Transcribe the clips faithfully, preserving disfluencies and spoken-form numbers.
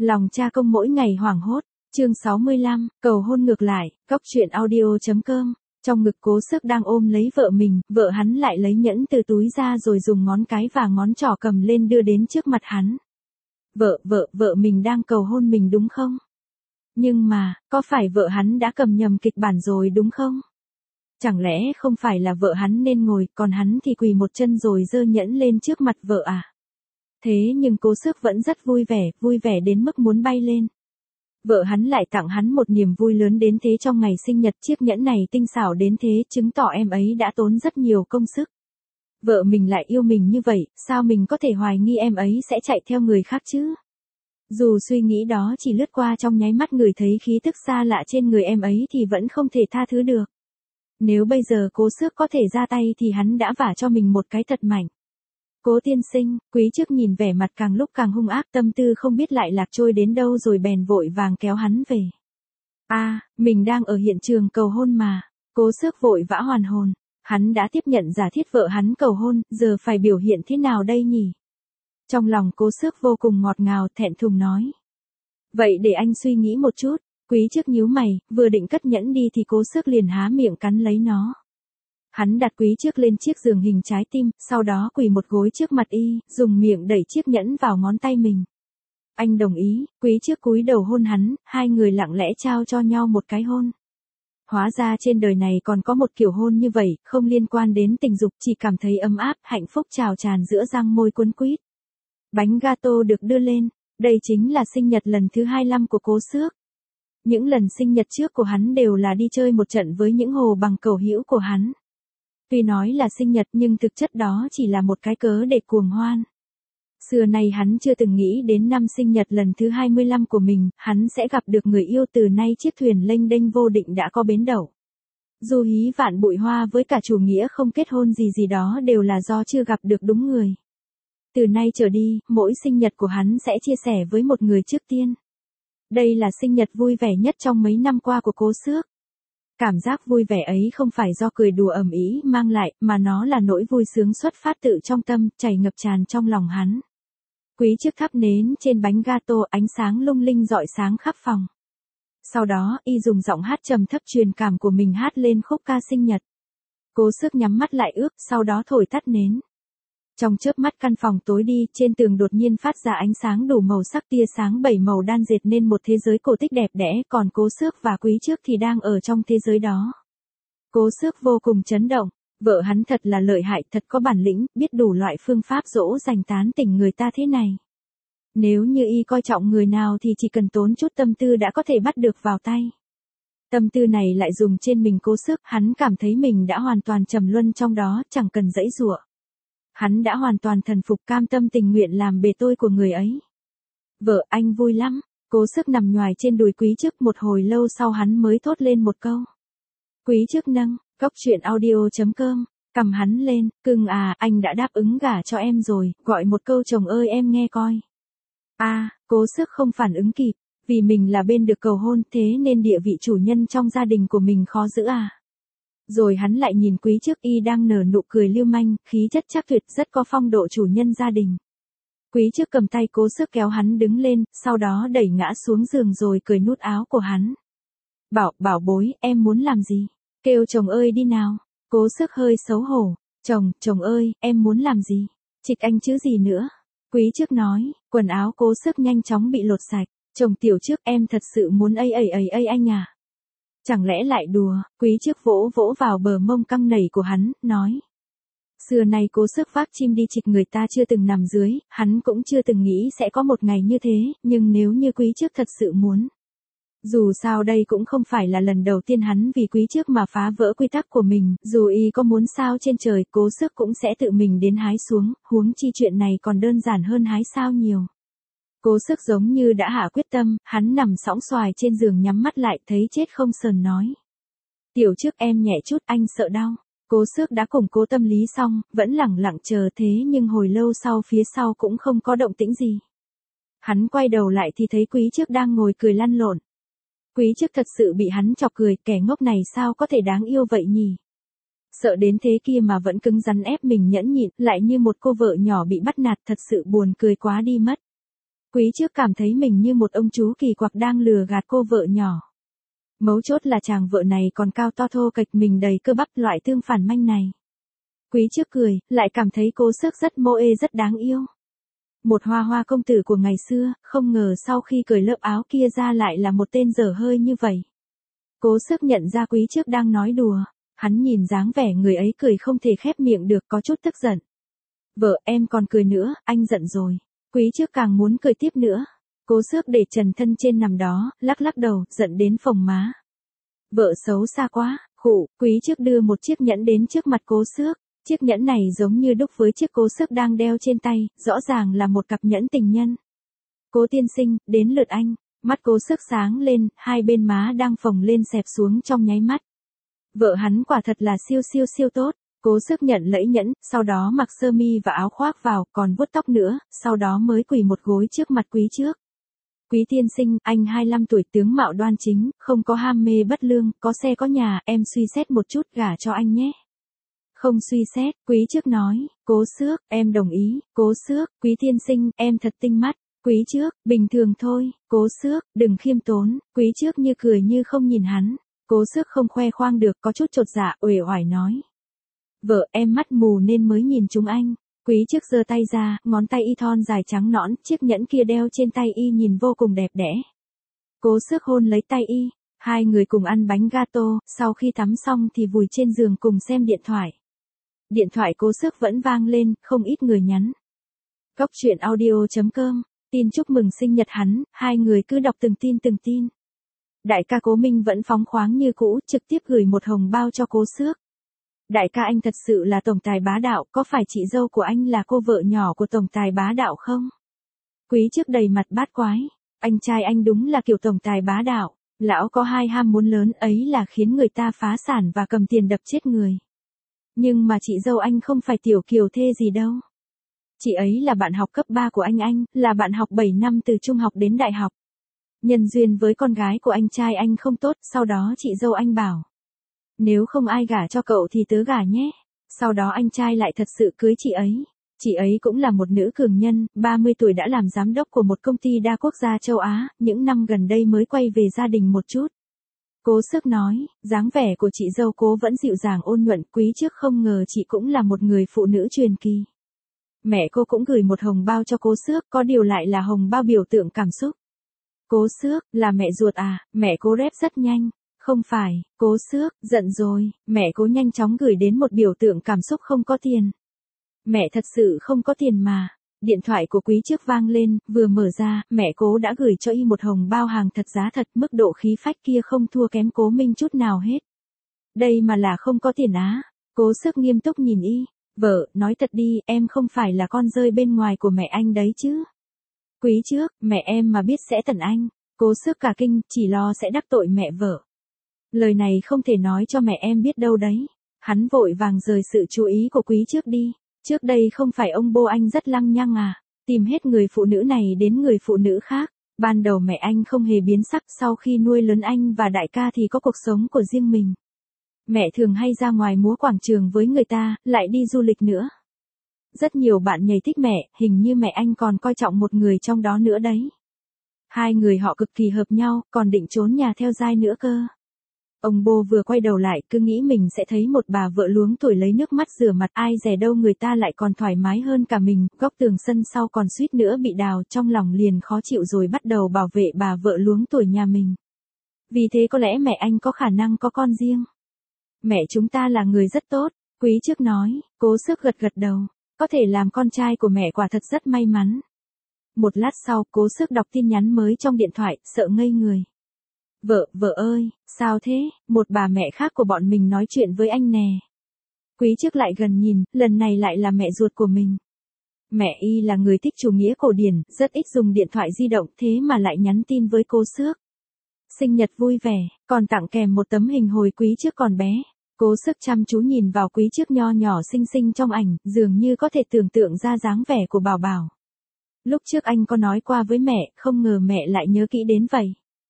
Lòng cha công mỗi ngày hoảng hốt, chương sáu mươi lăm, cầu hôn ngược lại, cóc truyện audio chấm com. Trong ngực Cố Sức đang ôm lấy vợ mình, vợ hắn lại lấy nhẫn từ túi ra rồi dùng ngón cái và ngón trỏ cầm lên đưa đến trước mặt hắn. Vợ, vợ, vợ mình đang cầu hôn mình đúng không? Nhưng mà, có phải vợ hắn đã cầm nhầm kịch bản rồi đúng không? Chẳng lẽ không phải là vợ hắn nên ngồi, còn hắn thì quỳ một chân rồi giơ nhẫn lên trước mặt vợ à? Thế nhưng Cố Sức vẫn rất vui vẻ, vui vẻ đến mức muốn bay lên. Vợ hắn lại tặng hắn một niềm vui lớn đến thế trong ngày sinh nhật, chiếc nhẫn này tinh xảo đến thế, chứng tỏ em ấy đã tốn rất nhiều công sức. Vợ mình lại yêu mình như vậy, sao mình có thể hoài nghi em ấy sẽ chạy theo người khác chứ? Dù suy nghĩ đó chỉ lướt qua trong nháy mắt, người thấy khí tức xa lạ trên người em ấy thì vẫn không thể tha thứ được. Nếu bây giờ Cố Sức có thể ra tay thì hắn đã vả cho mình một cái thật mạnh. Cố tiên sinh, Quý Chức nhìn vẻ mặt càng lúc càng hung ác, tâm tư không biết lại lạc trôi đến đâu rồi bèn vội vàng kéo hắn về. A, à, mình đang ở hiện trường cầu hôn mà. Cố Sức vội vã hoàn hồn. Hắn đã tiếp nhận giả thiết vợ hắn cầu hôn, giờ phải biểu hiện thế nào đây nhỉ? Trong lòng Cố Sức vô cùng ngọt ngào, thẹn thùng nói. Vậy để anh suy nghĩ một chút. Quý Chức nhíu mày, vừa định cất nhẫn đi thì Cố Sức liền há miệng cắn lấy nó. Hắn đặt Quý Chức lên chiếc giường hình trái tim, sau đó quỳ một gối trước mặt y, dùng miệng đẩy chiếc nhẫn vào ngón tay mình. Anh đồng ý, Quý Chức cúi đầu hôn hắn, hai người lặng lẽ trao cho nhau một cái hôn. Hóa ra trên đời này còn có một kiểu hôn như vậy, không liên quan đến tình dục, chỉ cảm thấy ấm áp, hạnh phúc trào tràn giữa răng môi cuốn quýt. Bánh gato được đưa lên, đây chính là sinh nhật lần thứ hai mươi lăm của Cố Sức. Những lần sinh nhật trước của hắn đều là đi chơi một trận với những hồ bằng cầu hữu của hắn. Tuy nói là sinh nhật nhưng thực chất đó chỉ là một cái cớ để cuồng hoan. Xưa nay hắn chưa từng nghĩ đến năm sinh nhật lần thứ hai mươi lăm của mình, hắn sẽ gặp được người yêu, từ nay chiếc thuyền lênh đênh vô định đã có bến đậu. Dù hí vạn bụi hoa với cả chủ nghĩa không kết hôn gì gì đó đều là do chưa gặp được đúng người. Từ nay trở đi, mỗi sinh nhật của hắn sẽ chia sẻ với một người trước tiên. Đây là sinh nhật vui vẻ nhất trong mấy năm qua của Cố Sức. Cảm giác vui vẻ ấy không phải do cười đùa ầm ĩ mang lại, mà nó là nỗi vui sướng xuất phát tự trong tâm, chảy ngập tràn trong lòng hắn. Quý Chức thắp nến trên bánh gato, ánh sáng lung linh rọi sáng khắp phòng. Sau đó, y dùng giọng hát trầm thấp truyền cảm của mình hát lên khúc ca sinh nhật. Cố Sức nhắm mắt lại ước, sau đó thổi tắt nến. Trong chớp mắt căn phòng tối đi, trên tường đột nhiên phát ra ánh sáng đủ màu sắc, tia sáng bảy màu đan dệt nên một thế giới cổ tích đẹp đẽ, còn Cố Sức và Quý Chức thì đang ở trong thế giới đó. Cố Sức vô cùng chấn động, vợ hắn thật là lợi hại, thật có bản lĩnh, biết đủ loại phương pháp dỗ dành tán tỉnh người ta thế này. Nếu như y coi trọng người nào thì chỉ cần tốn chút tâm tư đã có thể bắt được vào tay. Tâm tư này lại dùng trên mình Cố Sức, hắn cảm thấy mình đã hoàn toàn trầm luân trong đó, chẳng cần giãy giụa. Hắn đã hoàn toàn thần phục, cam tâm tình nguyện làm bề tôi của người ấy. Vợ, anh vui lắm. Cố Sức nằm nhoài trên đùi Quý Chức, một hồi lâu sau hắn mới thốt lên một câu. Quý Chức nâng, cóc truyện audio chấm com, cầm hắn lên, cưng à, anh đã đáp ứng gả cho em rồi, gọi một câu chồng ơi em nghe coi. A, à, Cố Sức không phản ứng kịp, vì mình là bên được cầu hôn, thế nên địa vị chủ nhân trong gia đình của mình khó giữ à. Rồi hắn lại nhìn Quý Chức, y đang nở nụ cười lưu manh, khí chất chắc tuyệt, rất có phong độ chủ nhân gia đình. Quý Chức cầm tay Cố Sức kéo hắn đứng lên, sau đó đẩy ngã xuống giường rồi cởi nút áo của hắn. Bảo, bảo bối, em muốn làm gì? Kêu chồng ơi đi nào. Cố Sức hơi xấu hổ. Chồng, chồng ơi, em muốn làm gì? Trịch anh chứ gì nữa? Quý Chức nói, quần áo Cố Sức nhanh chóng bị lột sạch. Chồng tiểu Chức, em thật sự muốn ây ây ây ây anh à? Chẳng lẽ lại đùa? Quý Chức vỗ vỗ vào bờ mông căng nảy của hắn, nói. Xưa nay Cố Sức vác chim đi trịch người ta chưa từng nằm dưới, hắn cũng chưa từng nghĩ sẽ có một ngày như thế, nhưng nếu như Quý Chức thật sự muốn. Dù sao đây cũng không phải là lần đầu tiên hắn vì Quý Chức mà phá vỡ quy tắc của mình, dù y có muốn sao trên trời, Cố Sức cũng sẽ tự mình đến hái xuống, huống chi chuyện này còn đơn giản hơn hái sao nhiều. Cố Sức giống như đã hạ quyết tâm, hắn nằm sõng xoài trên giường nhắm mắt lại, thấy chết không sờn nói. Tiểu Chức em nhẹ chút, anh sợ đau. Cố Sức đã củng cố tâm lý xong, vẫn lẳng lặng chờ thế nhưng hồi lâu sau phía sau cũng không có động tĩnh gì. Hắn quay đầu lại thì thấy Quý Chức đang ngồi cười lăn lộn. Quý Chức thật sự bị hắn chọc cười, kẻ ngốc này sao có thể đáng yêu vậy nhỉ? Sợ đến thế kia mà vẫn cứng rắn ép mình nhẫn nhịn, lại như một cô vợ nhỏ bị bắt nạt, thật sự buồn cười quá đi mất. Quý trước cảm thấy mình như một ông chú kỳ quặc đang lừa gạt cô vợ nhỏ. Mấu chốt là chàng vợ này còn cao to thô kệch, mình đầy cơ bắp, loại tương phản manh này. Quý trước cười, lại cảm thấy Cố Xước rất mô ê, rất đáng yêu. Một hoa hoa công tử của ngày xưa, không ngờ sau khi cởi lớp áo kia ra lại là một tên dở hơi như vậy. Cố Xước nhận ra Quý trước đang nói đùa, hắn nhìn dáng vẻ người ấy cười không thể khép miệng được, có chút tức giận. Vợ, em còn cười nữa, anh giận rồi. Quý trước càng muốn cười tiếp nữa. Cố Xước để trần thân trên nằm đó, lắc lắc đầu, giận đến phồng má. Vợ xấu xa quá, khụ. Quý trước đưa một chiếc nhẫn đến trước mặt Cố Xước. Chiếc nhẫn này giống như đúc với chiếc Cố Xước đang đeo trên tay, rõ ràng là một cặp nhẫn tình nhân. Cố tiên sinh, đến lượt anh. Mắt Cố Xước sáng lên, hai bên má đang phồng lên xẹp xuống trong nháy mắt. Vợ hắn quả thật là siêu siêu siêu tốt. Cố Xước nhận lẫy nhẫn, sau đó mặc sơ mi và áo khoác vào, còn vuốt tóc nữa, sau đó mới quỳ một gối trước mặt Quý trước. Quý tiên sinh, anh hai mươi lăm tuổi, tướng mạo đoan chính, không có ham mê bất lương, có xe có nhà, em suy xét một chút gả cho anh nhé. Không suy xét, Quý trước nói. Cố Xước, em đồng ý. Cố Xước, Quý tiên sinh, em thật tinh mắt. Quý trước, bình thường thôi. Cố Xước, đừng khiêm tốn. Quý trước như cười như không nhìn hắn. Cố Xước không khoe khoang được, có chút chột dạ, uể oải nói. Vợ, em mắt mù nên mới nhìn chúng anh. Quý trước giơ tay ra, ngón tay y thon dài trắng nõn, chiếc nhẫn kia đeo trên tay y nhìn vô cùng đẹp đẽ. Cố Xước hôn lấy tay y, hai người cùng ăn bánh gato, sau khi tắm xong thì vùi trên giường cùng xem điện thoại. Điện thoại Cố Xước vẫn vang lên, không ít người nhắn. Cóc truyện audio chấm com, tin chúc mừng sinh nhật hắn, hai người cứ đọc từng tin từng tin. Đại ca Cố Minh vẫn phóng khoáng như cũ, trực tiếp gửi một hồng bao cho Cố Xước. Đại ca anh thật sự là tổng tài bá đạo, có phải chị dâu của anh là cô vợ nhỏ của tổng tài bá đạo không? Quý trước đầy mặt bát quái, anh trai anh đúng là kiểu tổng tài bá đạo, lão có hai ham muốn lớn ấy là khiến người ta phá sản và cầm tiền đập chết người. Nhưng mà chị dâu anh không phải tiểu kiều thê gì đâu. Chị ấy là bạn học cấp ba của anh anh, là bạn học bảy năm từ trung học đến đại học. Nhân duyên với con gái của anh trai anh không tốt, sau đó chị dâu anh bảo. Nếu không ai gả cho cậu thì tớ gả nhé. Sau đó anh trai lại thật sự cưới chị ấy. Chị ấy cũng là một nữ cường nhân, ba mươi tuổi đã làm giám đốc của một công ty đa quốc gia châu Á, những năm gần đây mới quay về gia đình một chút. Cố Xước nói, dáng vẻ của chị dâu Cố vẫn dịu dàng ôn nhuận, Quý trước không ngờ chị cũng là một người phụ nữ truyền kỳ. Mẹ cô cũng gửi một hồng bao cho Cố Xước, có điều lại là hồng bao biểu tượng cảm xúc. Cố Xước, là mẹ ruột à? Mẹ Cố rep rất nhanh. Không phải, Cố Xước, giận rồi, mẹ Cố nhanh chóng gửi đến một biểu tượng cảm xúc không có tiền. Mẹ thật sự không có tiền mà. Điện thoại của Quý trước vang lên, vừa mở ra, mẹ Cố đã gửi cho y một hồng bao hàng thật giá thật, mức độ khí phách kia không thua kém Cố Minh chút nào hết. Đây mà là không có tiền á. Cố Xước nghiêm túc nhìn y, vợ, nói thật đi, em không phải là con rơi bên ngoài của mẹ anh đấy chứ. Quý trước, mẹ em mà biết sẽ tẩn anh. Cố Xước cả kinh, chỉ lo sẽ đắc tội mẹ vợ. Lời này không thể nói cho mẹ em biết đâu đấy. Hắn vội vàng rời sự chú ý của Quý trước đi. Trước đây không phải ông bố anh rất lăng nhăng à, tìm hết người phụ nữ này đến người phụ nữ khác. Ban đầu mẹ anh không hề biến sắc, sau khi nuôi lớn anh và đại ca thì có cuộc sống của riêng mình. Mẹ thường hay ra ngoài múa quảng trường với người ta, lại đi du lịch nữa. Rất nhiều bạn nhảy thích mẹ, hình như mẹ anh còn coi trọng một người trong đó nữa đấy. Hai người họ cực kỳ hợp nhau, còn định trốn nhà theo giai nữa cơ. Ông bố vừa quay đầu lại, cứ nghĩ mình sẽ thấy một bà vợ luống tuổi lấy nước mắt rửa mặt, ai dè đâu người ta lại còn thoải mái hơn cả mình, góc tường sân sau còn suýt nữa bị đào, trong lòng liền khó chịu rồi bắt đầu bảo vệ bà vợ luống tuổi nhà mình. Vì thế có lẽ mẹ anh có khả năng có con riêng. Mẹ chúng ta là người rất tốt, Quý trước nói. Cố Xước gật gật đầu, có thể làm con trai của mẹ quả thật rất may mắn. Một lát sau, Cố Xước đọc tin nhắn mới trong điện thoại, sợ ngây người. Vợ, vợ ơi, sao thế, một bà mẹ khác của bọn mình nói chuyện với anh nè. Quý trước lại gần nhìn, lần này lại là mẹ ruột của mình. Mẹ y là người thích chủ nghĩa cổ điển, rất ít dùng điện thoại di động, thế mà lại nhắn tin với Cố Xước. Sinh nhật vui vẻ, còn tặng kèm một tấm hình hồi Quý trước còn bé. Cố Xước chăm chú nhìn vào Quý trước nho nhỏ xinh xinh trong ảnh, dường như có thể tưởng tượng ra dáng vẻ của bảo bảo. Lúc trước anh có nói qua với mẹ, không ngờ mẹ lại nhớ kỹ đến vậy.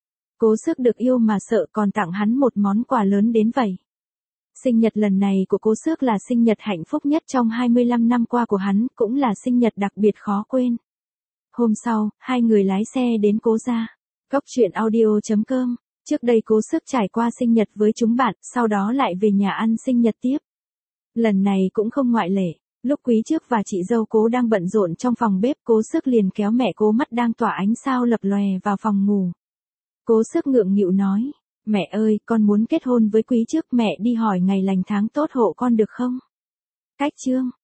Cố Xước được yêu mà sợ còn tặng hắn một món quà lớn đến vậy. Sinh nhật lần này của Cố Xước là sinh nhật hạnh phúc nhất trong hai mươi lăm năm qua của hắn, cũng là sinh nhật đặc biệt khó quên. Hôm sau, hai người lái xe đến Cố gia. Cốc truyện audio chấm com. Trước đây Cố Sức trải qua sinh nhật với chúng bạn, sau đó lại về nhà ăn sinh nhật tiếp. Lần này cũng không ngoại lệ. Lúc Quý Trước và chị dâu Cố đang bận rộn trong phòng bếp, Cố Sức liền kéo mẹ Cố mắt đang tỏa ánh sao lập lòe vào phòng ngủ. Cố Sức ngượng nghịu nói, mẹ ơi, con muốn kết hôn với Quý Trước, mẹ đi hỏi ngày lành tháng tốt hộ con được không? Cách chương